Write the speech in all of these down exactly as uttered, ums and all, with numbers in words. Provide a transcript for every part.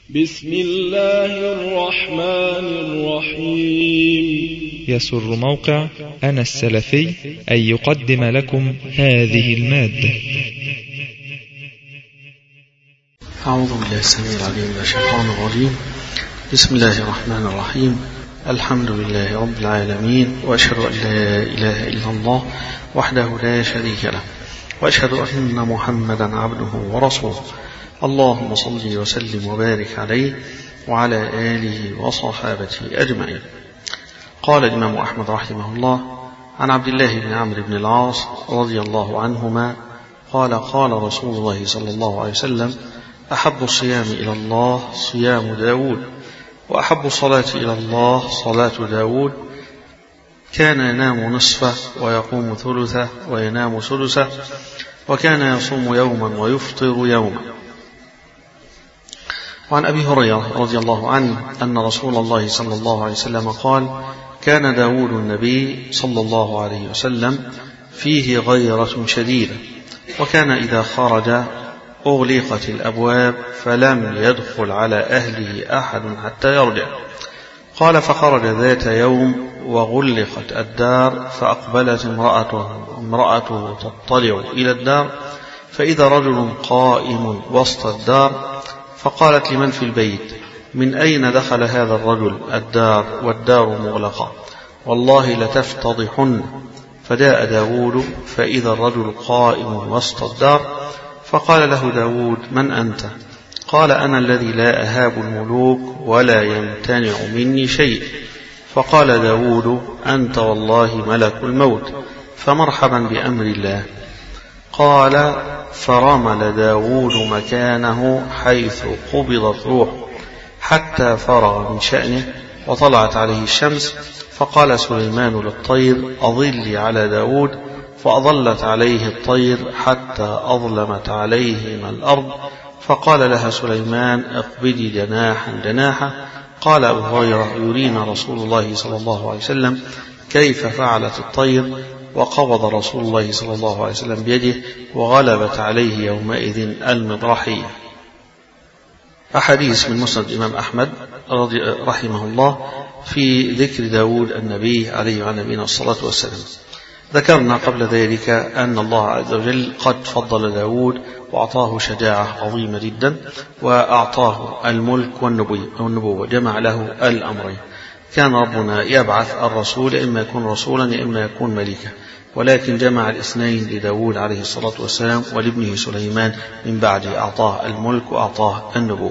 بسم الله الرحمن الرحيم. يسر موقع أنا السلفي أن يقدم لكم هذه المادة. أعوذ بالله السميع العليم من الشيطان الرجيم. بسم الله الرحمن الرحيم. الحمد لله رب العالمين، وأشهد أن لا إله إلا الله وحده لا شريك له، وأشهد أن محمدا عبده ورسوله. اللهم صل وسلم وبارك عليه وعلى آله وصحابته أجمعين. قال الإمام أحمد رحمه الله عن عبد الله بن عمرو بن العاص رضي الله عنهما قال قال رسول الله صلى الله عليه وسلم: أحب الصيام إلى الله صيام داود، وأحب الصلاة إلى الله صلاة داود، كان ينام نصفه ويقوم ثلثه وينام سدسه، وكان يصوم يوما ويفطر يوما. وعن أبي هريرة رضي الله عنه أن رسول الله صلى الله عليه وسلم قال: كان داود النبي صلى الله عليه وسلم فيه غيرة شديدة، وكان إذا خرج أغلقت الأبواب فلم يدخل على أهله أحد حتى يرجع. قال: فخرج ذات يوم وغلقت الدار، فأقبلت امرأته, امرأته تطلع إلى الدار، فإذا رجل قائم وسط الدار، فقالت لمن في البيت: من أين دخل هذا الرجل الدار والدار مغلقة؟ والله لتفتضحن. فجاء داود فإذا الرجل قائم وسط الدار، فقال له داود: من أنت؟ قال: أنا الذي لا أهاب الملوك ولا يمتنع مني شيء. فقال داود: أنت والله ملك الموت، فمرحبا بأمر الله. قال: فرمل داود مكانه حيث قبضت روح حتى فرغ من شأنه وطلعت عليه الشمس. فقال سليمان للطير: أظلي على داود، فأظلت عليه الطير حتى أظلمت عليهما الأرض. فقال لها سليمان: اقبضي جناحا جناحا. قال أبو هريرة: يرينا رسول الله صلى الله عليه وسلم كيف فعلت الطير، وقبض رسول الله صلى الله عليه وسلم بيده، وغلبت عليه يومئذ المضرحية. أحاديث من مسند الإمام أحمد رحمه الله في ذكر داود النبي عليه وعلى نبينا الصلاة والسلام. ذكرنا قبل ذلك أن الله عز وجل قد فضل داود وأعطاه شجاعة عظيمة جدا، وأعطاه الملك والنبوة، جمع له الأمرين. كان ربنا يبعث الرسول، إما يكون رسولا إما يكون ملكا، ولكن جمع الاثنين لداود عليه الصلاة والسلام ولابنه سليمان من بعده، أعطاه الملك وأعطاه النبوة.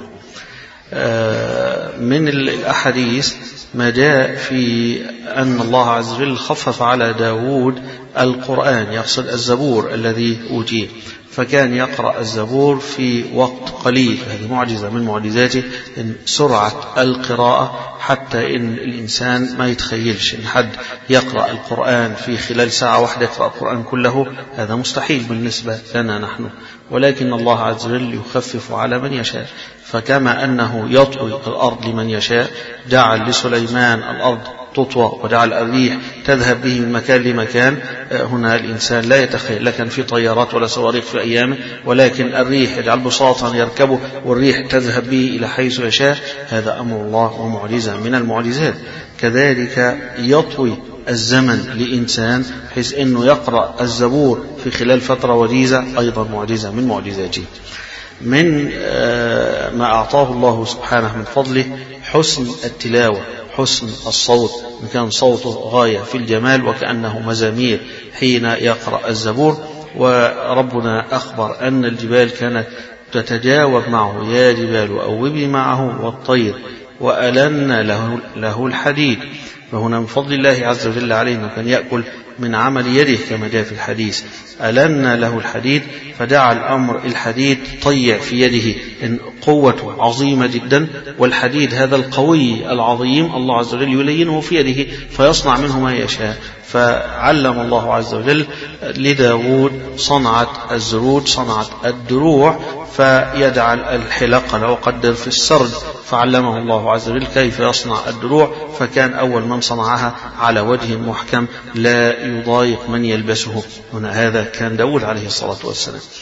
من الأحاديث ما جاء في أن الله عز وجل خفف على داود القرآن، يقصد الزبور الذي أوتيه، فكان يقرأ الزبور في وقت قليل. هذه معجزة من معجزاته، إن سرعة القراءة، حتى إن الإنسان ما يتخيلش إن حد يقرأ القرآن في خلال ساعة واحدة يقرأ القرآن كله، هذا مستحيل بالنسبة لنا نحن، ولكن الله عز وجل يخفف على من يشاء. فكما أنه يطوي الأرض لمن يشاء، جعل لسليمان الأرض تطوى وجعل الريح تذهب به من مكان لمكان. هنا الإنسان لا يتخيل، لكن في طيارات ولا صواريخ في أيامه، ولكن الريح يجعل بساطا يركبه والريح تذهب به إلى حيث يشاء. هذا أمر الله ومعجزة من المعجزات. كذلك يطوي الزمن لإنسان بحيث أنه يقرأ الزبور في خلال فترة وجيزة، أيضا معجزة من معجزاته. من ما أعطاه الله سبحانه من فضله حسن التلاوة، حسن الصوت، كان صوته غاية في الجمال وكأنه مزامير حين يقرأ الزبور. وربنا أخبر أن الجبال كانت تتجاوب معه: يا جبال أوبي معه والطير وألن له, له الحديد. فهنا من فضل الله عز وجل علينا كان يأكل من عمل يده كما جاء في الحديث: ألن له الحديد، فجعل أمر الحديد طيع في يده، إن قوته عظيمة جدا، والحديد هذا القوي العظيم الله عز وجل يلينه في يده فيصنع منه ما يشاء. فعلم الله عز وجل لداود صنعة الزرود، صنعة الدروع، فيجعل الحلق لو قدر في السرد، فعلمه الله عز وجل كيف يصنع الدروع، فكان أول من صنعها على وجه محكم لا يضايق من يلبسه. هنا هذا كان داود عليه الصلاة والسلام.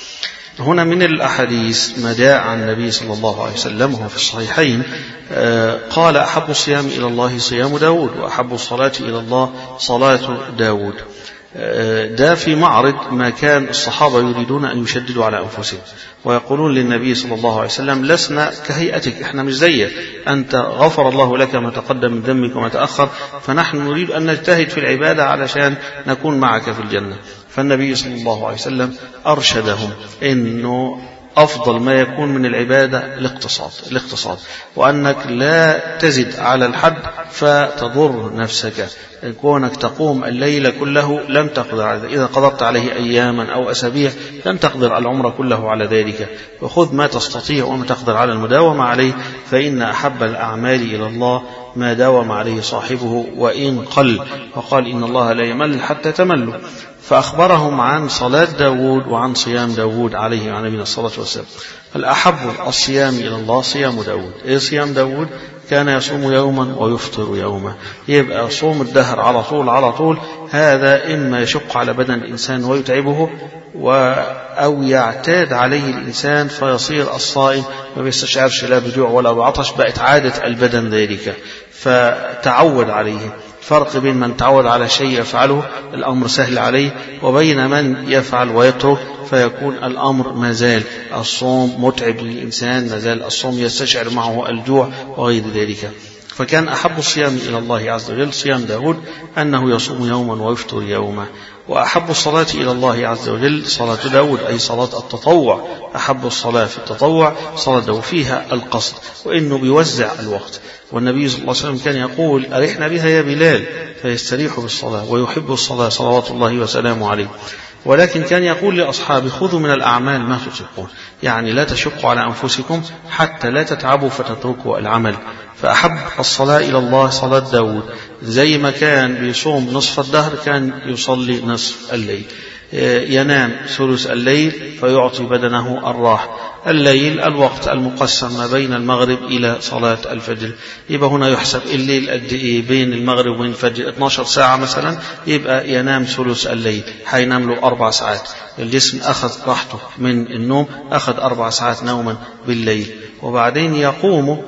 هنا من الأحاديث ما جاء عن النبي صلى الله عليه وسلم وهو في الصحيحين قال أحب الصيام إلى الله صيام داود وأحب الصلاة إلى الله صلاة داود. ده في معرض ما كان الصحابة يريدون أن يشددوا على أنفسهم ويقولون للنبي صلى الله عليه وسلم لسنا كهيئتك، احنا مش زيك، أنت غفر الله لك ما تقدم من ذنبك وما تأخر، فنحن نريد أن نجتهد في العبادة علشان نكون معك في الجنة. فالنبي صلى الله عليه وسلم أرشدهم إنه أفضل ما يكون من العبادة الاقتصاد الاقتصاد وأنك لا تزد على الحد فتضر نفسك. كونك تقوم الليل كله لم تقدر على ذلك، إذا قدرت عليه أياما أو أسابيع لم تقدر العمر كله على ذلك، وخذ ما تستطيع وما تقدر على المداومة عليه، فإن أحب الأعمال إلى الله ما داوم عليه صاحبه وإن قل، وقال إن الله لا يمل حتى تملوا. فأخبرهم عن صلاة داود وعن صيام داود عليه وعن نبينا الصلاة والسلام. الأحب الصيام إلى الله صيام داود. إيه صيام داود؟ كان يصوم يوما ويفطر يوما، يبقى صوم الدهر على طول على طول. هذا إما يشق على بدن الإنسان ويتعبه أو يعتاد عليه الإنسان فيصير الصائم ما بيستشعرش لا بجوع ولا بعطش، بقت عادة البدن ذلك فتعود عليه. فرق بين من تعود على شيء يفعله الأمر سهل عليه وبين من يفعل ويترك فيكون الأمر ما زال الصوم متعب للإنسان، ما زال الصوم يستشعر معه الجوع وغير ذلك. فكان أحب الصيام إلى الله عز وجل صيام داود أنه يصوم يوما ويفطر يوما. وأحب الصلاة إلى الله عز وجل صلاة داود أي صلاة التطوع. أحب الصلاة في التطوع صلاة داود فيها القصد وإنه بيوزع الوقت. والنبي صلى الله عليه وسلم كان يقول أرحنا بها يا بلال، فيستريح بالصلاة ويحب الصلاة صلوات الله وسلامه عليه. ولكن كان يقول لأصحابه خذوا من الأعمال ما تطيقون، يعني لا تشقوا على أنفسكم حتى لا تتعبوا فتتركوا العمل. فأحب الصلاة إلى الله صلاة داود، زي ما كان بيصوم نصف الدهر كان يصلي نصف الليل، ينام ثلث الليل فيعطي بدنه الراحة. الليل الوقت المقسم ما بين المغرب إلى صلاة الفجر، يبقى هنا يحسب الليل قد إيه بين المغرب وبين الفجر اثنتي عشرة ساعة مثلا، يبقى ينام ثلث الليل، هينام له أربع ساعات. الجسم أخذ راحته من النوم، أخذ أربع ساعات نوما بالليل، وبعدين يقوم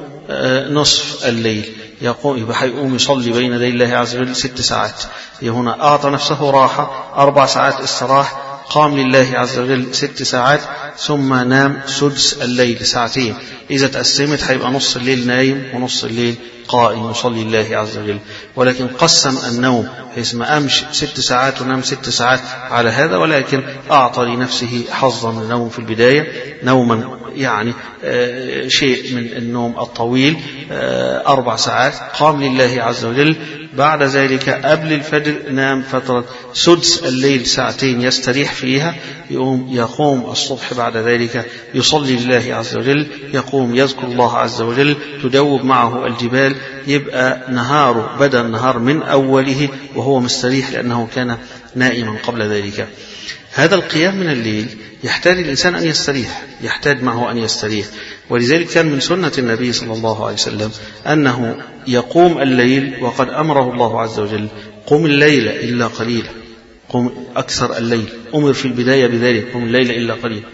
نصف الليل، يقوم يبقى هيقوم يصلي بين يدي الله عز وجل ست ساعات. هنا أعطى نفسه راحة أربع ساعات استراح، قام لله عز وجل ست ساعات، ثم نام سدس الليل ساعتين. إذا تقسمت هيبقى نص الليل نايم ونص الليل قائم يصلي لله عز وجل. ولكن قسم النوم حيث ما أمش ست ساعات ونام ست ساعات على هذا، ولكن أعطى لنفسه حظا من النوم في البداية، نوما يعني آه شيء من النوم الطويل آه أربع ساعات، قام لله عز وجل. بعد ذلك قبل الفجر نام فترة سدس الليل ساعتين يستريح فيها، يقوم يقوم الصبح بعد ذلك يصلي لله عز وجل، يقوم يذكر الله عز وجل، تدوب معه الجبال، يبقى نهاره بدأ النهار من أوله وهو مستريح لأنه كان نائما قبل ذلك. هذا القيام من الليل يحتاج الإنسان أن يستريح، يحتاج معه أن يستريح. ولذلك كان من سنة النبي صلى الله عليه وسلم أنه يقوم الليل وقد أمره الله عز وجل قم الليل إلا قليلا، قم أكثر الليل، أمر في البداية بذلك قم الليل إلا قليلا،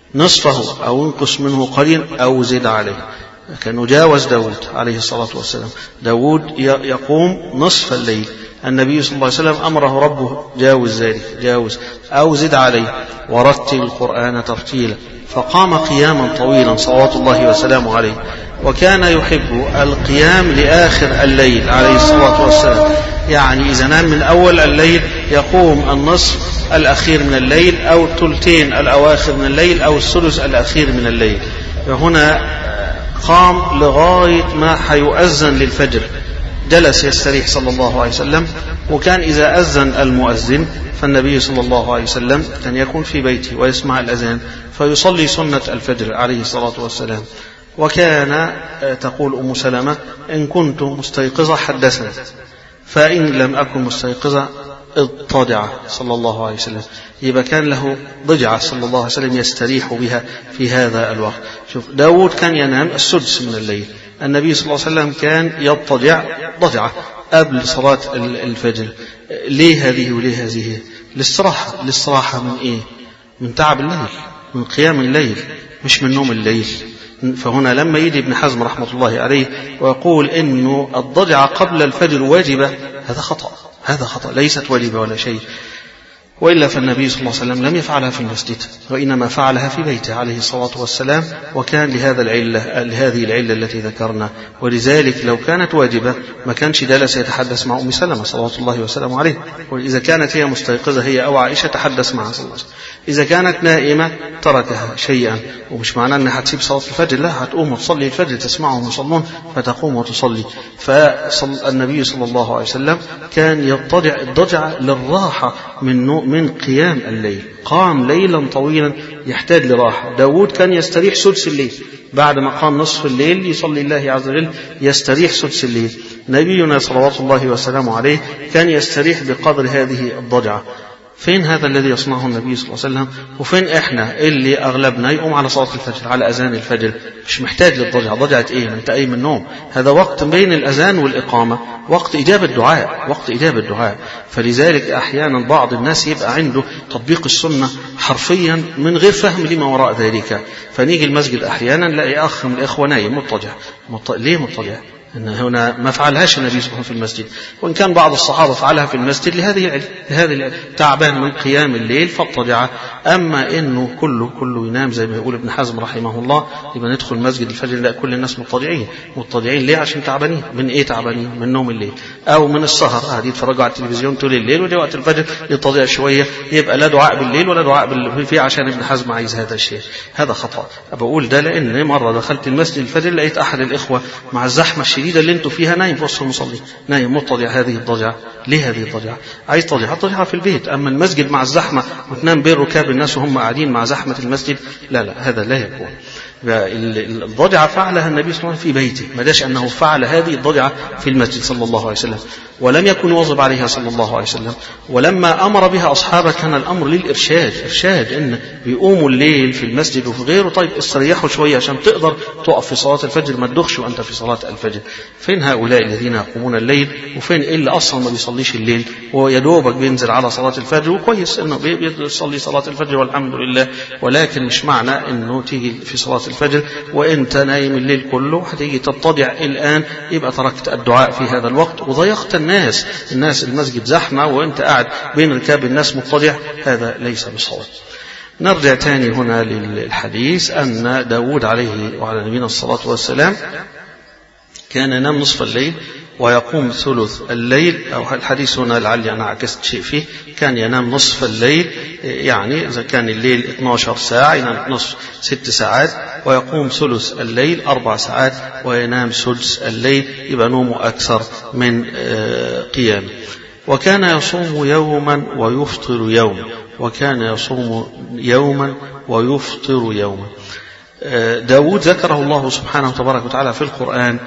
نصفه أو انقص منه قليل أو زد عليه. كان جاوز داود عليه الصلاة والسلام، داود يقوم نصف الليل، النبي صلى الله عليه وسلم أمره ربه جاوز ذلك، جاوز أو زد عليه، ورتل القرآن ترتيلا، فقام قياما طويلا صلوات الله وسلامه عليه. وكان يحب القيام لآخر الليل عليه الصلاة والسلام، يعني إذا نام من أول الليل يقوم النصف الأخير من الليل أو الثلثين الأواخر من الليل أو الثلث الأخير من الليل. وهنا قام لغاية ما حيؤذن للفجر، جلس يستريح صلى الله عليه وسلم. وكان إذا أذن المؤذن فالنبي صلى الله عليه وسلم كان يكون في بيته ويسمع الأذان فيصلي سنة الفجر عليه الصلاة والسلام. وكان تقول أم سلمة إن كنت مستيقظة حدثنا، فإن لم أكن مستيقظة اضطجع صلى الله عليه وسلم، يبقى كان له ضجعة صلى الله عليه وسلم يستريح بها في هذا الوقت. شوف داود كان ينام السدس من الليل، النبي صلى الله عليه وسلم كان يضطجع ضجعة قبل صلاة الفجر. ليه هذه وليه هذه؟ الاستراحة. الاستراحة من إيه؟ من تعب الليل، من قيام الليل مش من نوم الليل. فهنا لما يجي ابن حزم رحمة الله عليه ويقول إنه الضجعة قبل الفجر واجبة، هذا خطأ، هذا خطأ، ليست واجبة ولا شيء. وإلا فالنبي صلى الله عليه وسلم لم يفعلها في المسجد، وإنما فعلها في بيته عليه الصلاة والسلام، وكان لهذا العلة لهذه العلة التي ذكرنا. ولذلك لو كانت واجبة ما كانش جلس يتحدث مع أم سلمة صلوات الله وسلامه عليه. وإذا كانت هي مستيقظة هي أو عائشة تحدث معها صلى الله عليه وسلم. إذا كانت نائمة تركها شيئا، ومش معناه أنها هتسيب صلاة الفجر، لا، هتقوم وتصلي الفجر تسمعهم يصلون فتقوم وتصلي. فالنبي صلى الله عليه وسلم كان يضطجع الضجعة للراحة من من قيام الليل، قام ليلا طويلا يحتاج لراحة. داود كان يستريح سدس الليل، بعد ما قام نصف الليل يصلي الله عز وجل يستريح سدس الليل. نبينا صلوات الله وسلامه عليه كان يستريح بقدر هذه الضجعة. فين هذا الذي يصنعه النبي صلى الله عليه وسلم؟ وفين احنا اللي اغلبنا يقوم على صلاة الفجر، على اذان الفجر، مش محتاج للضجعة. ضجعة ايه؟ انت قايم من النوم، هذا وقت بين الاذان والاقامة، وقت اجابة الدعاء، وقت اجابة الدعاء. فلذلك احيانا بعض الناس يبقى عنده تطبيق السنة حرفيا من غير فهم لما وراء ذلك، فنيجي المسجد احيانا نلاقي اخ من الاخوة نايم مضطجع. مط... ليه مضطجع؟ إن هنا ما فعلهاش النبي صلى الله عليه وسلم في المسجد، وإن كان بعض الصحابة فعلها في المسجد لهذه العلة، لهذه العلة، تعبان من قيام الليل فاضطجع. أما إنه كله كله ينام زي ما يقول ابن حزم رحمه الله، يبقى ندخل مسجد الفجر لا كل الناس مضطجعين. مضطجعين ليه؟ عشان تعبانين. من إيه تعبانين؟ من نوم الليل أو من السهر، قاعدين يتفرجوا على التلفزيون طول الليل، وجاء وقت الفجر يضطجع شوية، يبقى لا دعاء بالليل ولا دعاء بال... في عشان ابن حزم عايز هذا الشيء. هذا خطأ. بقول ده لأن مرة دخلت المسجد الفجر لقيت أحد الإخوة مع الزحمة الشديدة اللي انتوا فيها نايم في وسط المصلي، نايم مضطجع. هذه الضجعة ليه؟ هذه الضجعة عايز تضجع تضجع في البيت، أما المسجد مع الزحمة وتنام بين ركاب الناس وهم قاعدين مع زحمة المسجد، لا لا، هذا لا يكون. الضجعة فعلها النبي صلى الله عليه وسلم في بيته، ما داش أنه فعل هذه الضجعة في المسجد صلى الله عليه وسلم، ولم يكن واظب عليها صلى الله عليه وسلم. ولما أمر بها أصحابه كان الأمر للإرشاد، إرشاد إن بيقوموا الليل في المسجد وفي غيره، طيب استريحوا شوية عشان تقدر تقف في صلاة الفجر، ما تدخش وأنت في صلاة الفجر. فين هؤلاء الذين يقومون الليل؟ وفين اللي أصلا ما بيصليش الليل ويدوبك بينزل على صلاة الفجر، وكويس إنه بيصلي صلاة الفجر والحمد لله، ولكن مش معنى إنه تيجي في صلاة الفجر وانت نايم الليل كله هتيجي تضطجع الآن يبقى تركت الدعاء في هذا الوقت وضيقت الناس. الناس المسجد زحمة وانت قاعد بين ركاب الناس مضطجع، هذا ليس بصواب. نرجع تاني هنا للحديث أن داود عليه وعلى نبينا الصلاة والسلام كان ينام نصف الليل ويقوم ثلث الليل، أو الحديث هنا لعلي أنا عكست شيء فيه، كان ينام نصف الليل، يعني إذا كان الليل اثنتي عشرة ساعة ينام نصف ست ساعات، ويقوم ثلث الليل أربع ساعات، وينام سدس الليل، يبقى نومه أكثر من قيامه. وكان يصوم يوما ويفطر يوما، وكان يصوم يوما ويفطر يوما. داود ذكره الله سبحانه وتبارك وتعالى في القرآن،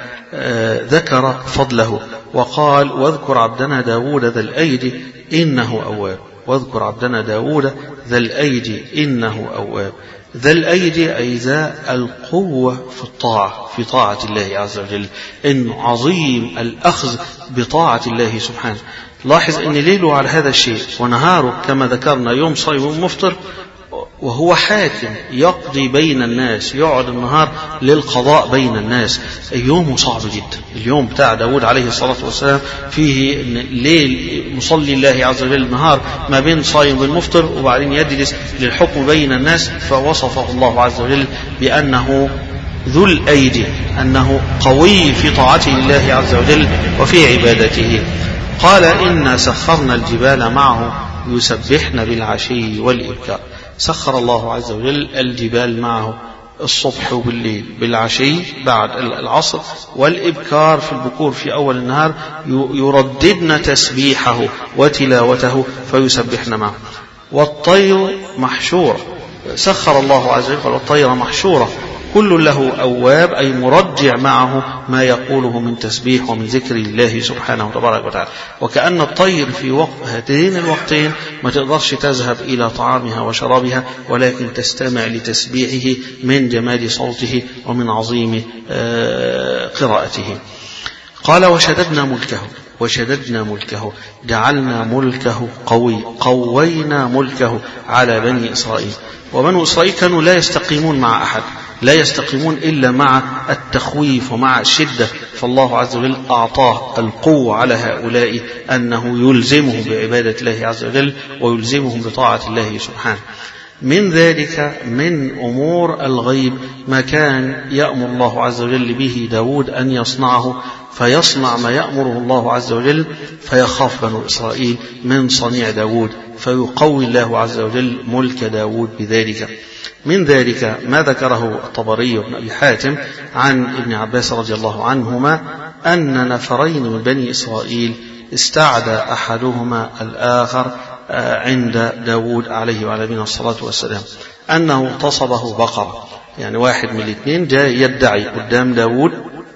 ذكر فضله وقال: واذكر عبدنا داود ذا الأيدي إنه أواب. واذكر عبدنا داود ذا الأيدي إنه أواب. ذا الأيدي أي ذا القوة في الطاعة، في طاعة الله عز وجل، إن عظيم الأخذ بطاعة الله سبحانه. لاحظ أن ليله على هذا الشيء ونهاره كما ذكرنا يوم صايم ويوم مفطر، وهو حاكم يقضي بين الناس، يقعد النهار للقضاء بين الناس. يومه صعب جدا. اليوم بتاع داود عليه الصلاة والسلام فيه ليل مصلي الله عز وجل، نهار ما بين صايم والمفطر، وبعدين يجلس للحكم بين الناس. فوصفه الله عز وجل بأنه ذو الأيدي، أنه قوي في طاعته لله عز وجل وفي عبادته. قال: إنا سخرنا الجبال معه يسبحن بالعشي والإبكار. سخر الله عز وجل الجبال معه الصبح وبالليل، بالعشي بعد العصر، والإبكار في البكور في أول النهار، يرددن تسبيحه وتلاوته فيسبحن معه. والطير محشورة، سخر الله عز وجل والطير محشورة، كل له أواب، أي مرجع معه ما يقوله من تسبيح ومن ذكر الله سبحانه وتبارك وتعالى. وكأن الطير في وقت هاتين الوقتين ما تقدرش تذهب إلى طعامها وشرابها، ولكن تستمع لتسبيحه من جمال صوته ومن عظيم قراءته. قال وشددنا ملكه وشددنا ملكه جعلنا ملكه قوي قوينا ملكه على بني إسرائيل. وبنو إسرائيل كانوا لا يستقيمون مع أحد، لا يستقيمون إلا مع التخويف ومع الشدة، فالله عز وجل أعطاه القوة على هؤلاء أنه يلزمهم بعبادة الله عز وجل ويلزمهم بطاعة الله سبحانه. من ذلك من أمور الغيب ما كان يأمر الله عز وجل به داود أن يصنعه، فيصنع ما يأمره الله عز وجل، فيخاف بنو إسرائيل من صنيع داود، فيقوي الله عز وجل ملك داود بذلك. من ذلك ما ذكره الطبري وابن أبي حاتم عن ابن عباس رضي الله عنهما أن نفرين من بني إسرائيل استعدى أحدهما الآخر عند داود عليه وعلى نبينا الصلاة والسلام أنه اغتصبه بقرة. يعني واحد من الاثنين جاء يدعي قدام داود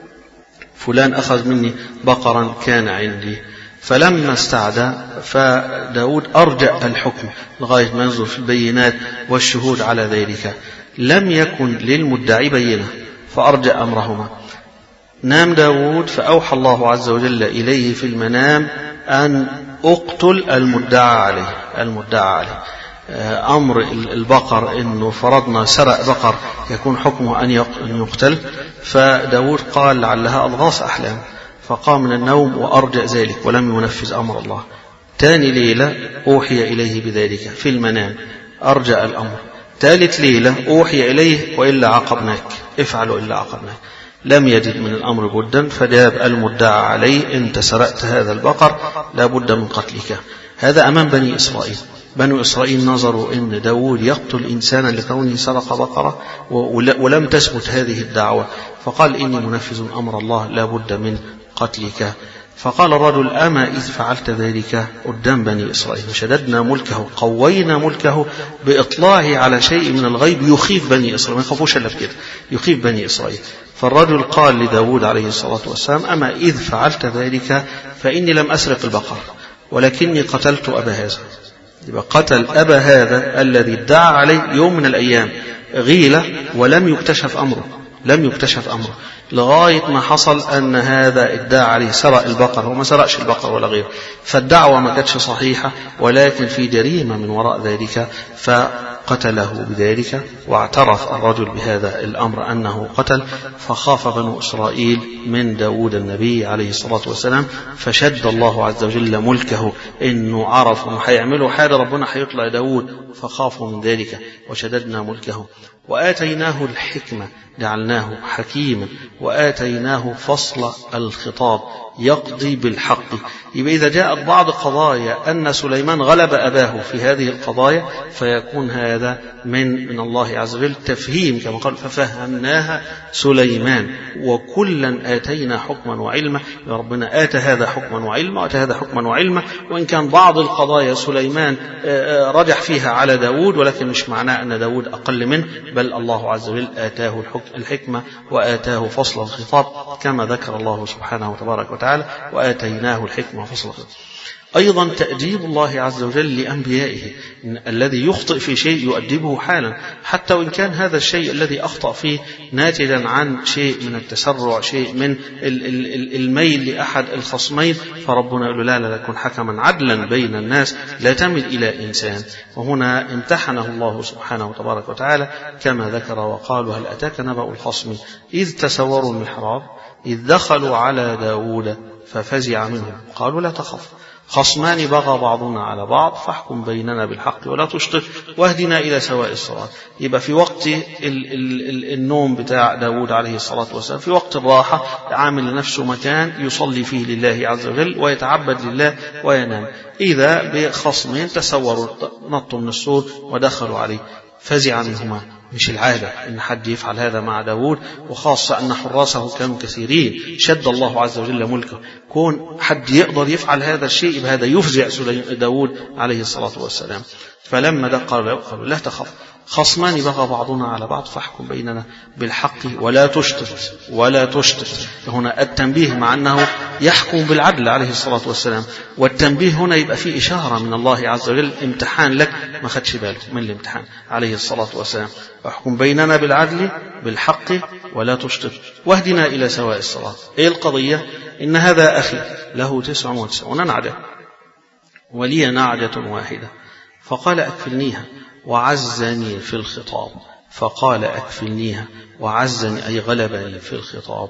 فلان أخذ مني بقرا كان عندي، فلما استعدى فداود أرجأ الحكم لغاية ما ينظر في البينات والشهود على ذلك، لم يكن للمدعي بينة فأرجأ أمرهما. نام داود فأوحى الله عز وجل إليه في المنام أن أقتل المدعى عليه المدعى عليه أمر البقر إنه فرضنا سرق بقر يكون حكمه أن يقتل، فداود قال لعلها أضغاث أحلام، فقام من النوم وأرجأ ذلك ولم ينفذ أمر الله. تاني ليلة أوحي إليه بذلك في المنام، أرجأ الأمر. ثالث ليلة أوحي إليه وإلا عاقبناك، افعلوا إلا عاقبناك. لم يجد من الأمر بدا، فجاب المدعى عليه أنت سرقت هذا البقر لابد من قتلك. هذا أمام بني إسرائيل. بنو إسرائيل نظروا أن داود يقتل إنسانا لكونه سرق بقرة ولم تثبت هذه الدعوة، فقال إني منفذ أمر الله لابد من قتلك. فقال الرجل أما إذ فعلت ذلك قدام بني إسرائيل شددنا ملكه قوينا ملكه بإطلاعه على شيء من الغيب يخيف بني إسرائيل، ما يخافوش إلا بكده، يخيف بني إسرائيل. فالرجل قال لداود عليه الصلاة والسلام أما إذ فعلت ذلك فإني لم أسرق البقر ولكني قتلت أبا هذا. يبقى قتل أبا هذا الذي ادعى عليه يوم من الأيام غيلة ولم يكتشف أمره لم يكتشف أمره لغاية ما حصل أن هذا ادعى عليه سرق البقر، وما سرقش البقر ولا غيره، فالدعوة ما كانتش صحيحة ولكن في جريمة من وراء ذلك فقتله بذلك. واعترف الرجل بهذا الأمر أنه قتل، فخاف بنو إسرائيل من داود النبي عليه الصلاة والسلام، فشد الله عز وجل ملكه، إنه عرف أنه هيعملوا حاجة ربنا هيطلع داود، فخافوا من ذلك وشددنا ملكه. وآتيناه الحكمة جعلناه حكيما وآتيناه فصل الخطاب يقضي بالحق. يبقى إذا جاءت بعض قضايا أن سليمان غلب أباه في هذه القضايا فيكون هذا من من الله عز وجل تفهيم، كما قال ففهمناها سليمان وكلا آتينا حكما وعلما. ربنا آتى هذا حكما وعلما وآتى هذا حكما وعلما، وإن كان بعض القضايا سليمان رجح فيها على داود، ولكن مش معناه أن داود أقل منه، بل الله عز وجل آتاه الحكمة وآتاه فصل الخطاب كما ذكر الله سبحانه وتبارك وتعالى وآتيناه الحكمة وفصل الخطاب. أيضا تأديب الله عز وجل لأنبيائه، الذي يخطئ في شيء يؤدبه حالا، حتى وإن كان هذا الشيء الذي أخطأ فيه ناتجا عن شيء من التسرع، شيء من الميل لأحد الخصمين، فربنا يقول لا لا يكون حكما عدلا بين الناس لا تمل إلى إنسان. وهنا امتحنه الله سبحانه وتبارك وتعالى كما ذكر وقال هل أتاك نبأ الخصم إذ تسوروا المحراب إذ دخلوا على داود ففزع منهم قالوا لا تخف خصمان بغى بعضنا على بعض فاحكم بيننا بالحق ولا تشطط واهدنا إلى سواء الصراط. يبقى في وقت ال ال ال النوم بتاع داود عليه الصلاة والسلام، في وقت الراحة عامل لنفسه مكان يصلي فيه لله عز وجل ويتعبد لله وينام، إذا بخصمين تسوروا نطوا من السور ودخلوا عليه فزع منهما. مش العادة إن حد يفعل هذا مع داود، وخاصة أن حراسه كانوا كثيرين، شد الله عز وجل ملكه، كون حد يقدر يفعل هذا الشيء بهذا يفزع داود عليه الصلاة والسلام. فلما ده قالوا لا تخف خصمان بغى بعضنا على بعض فاحكم بيننا بالحق ولا تشطط ولا تشطط. هنا التنبيه مع أنه يحكم بالعدل عليه الصلاة والسلام. والتنبيه هنا يبقى فيه إشارة من الله عز وجل، امتحان لك ما خدش باله من الامتحان عليه الصلاة والسلام. احكم بيننا بالعدل بالحق ولا تشطط واهدنا إلى سواء الصراط. إيه القضية؟ إن هذا أخي له تسع وتسعون نعجة ولي نعجة واحدة، فقال أكفلنيها وعزني في الخطاب، فقال أكفلنيها وعزني أي غلبني في الخطاب.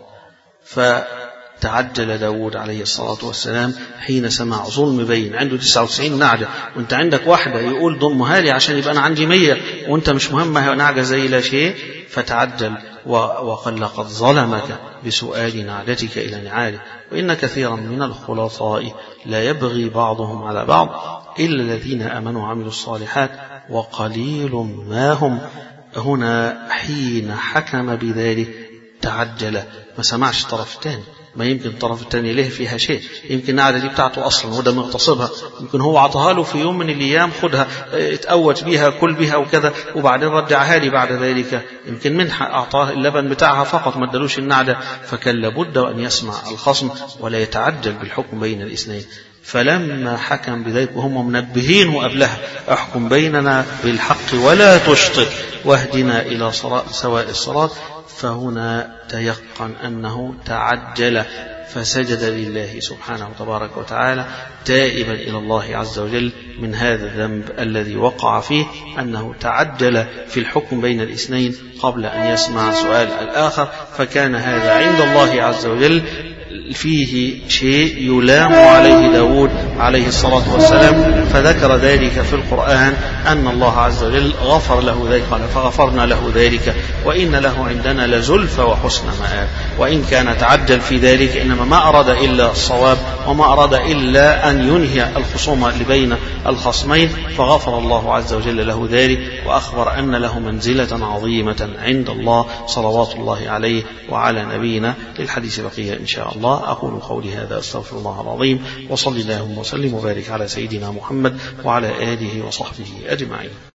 فتعجل داود عليه الصلاة والسلام حين سمع ظلم بين عنده تسعة وتسعين نعجة وانت عندك واحدة، يقول ضمها لي عشان يبقى أنا عندي مية وانت مش مهمة نعجة زي لا شيء. فتعجل وقال لقد ظلمك بسؤال نعجتك إلى نعاله، وإن كثيرا من الخلطاء لا يبغي بعضهم على بعض إلا الذين آمنوا وعملوا الصالحات وقليل ما هم. هنا حين حكم بذلك تعجل، ما سمعش الطرف الثاني، ما يمكن الطرف الثاني له فيها شيء، يمكن النعجة دي بتاعته أصلا وده مغتصبها، يمكن هو عطاها له في يوم من الأيام خدها اتقوت بيها كل بيها وكذا وبعدين رجعها لي بعد ذلك، يمكن منحة أعطاه اللبن بتاعها فقط ما ادالوش النعجة. فكان لابد أن يسمع الخصم ولا يتعجل بالحكم بين الاثنين. فلما حكم بذلك وهم منبهين قبلها احكم بيننا بالحق ولا تشطط واهدنا إلى سواء الصراط، فهنا تيقن أنه تعجل فسجد لله سبحانه تبارك وتعالى تائبا إلى الله عز وجل من هذا الذنب الذي وقع فيه، أنه تعجل في الحكم بين الاثنين قبل أن يسمع سؤال الآخر. فكان هذا عند الله عز وجل فيه شيء يلام عليه داود عليه الصلاة والسلام، فذكر ذلك في القرآن أن الله عز وجل غفر له ذلك، قال فغفرنا له ذلك وإن له عندنا لزلفى وحسن مآب. وإن كان تعجل في ذلك إنما ما أراد إلا الصواب وما أراد إلا أن ينهي الخصومة اللي بين الخصمين، فغفر الله عز وجل له ذلك وأخبر أن له منزلة عظيمة عند الله صلوات الله عليه وعلى نبينا. للحديث بقية إن شاء الله. أقول قولي هذا أستغفر الله العظيم، وصلي اللهم وسلم وبارك على سيدنا محمد وعلى آله وصحبه أجمعين.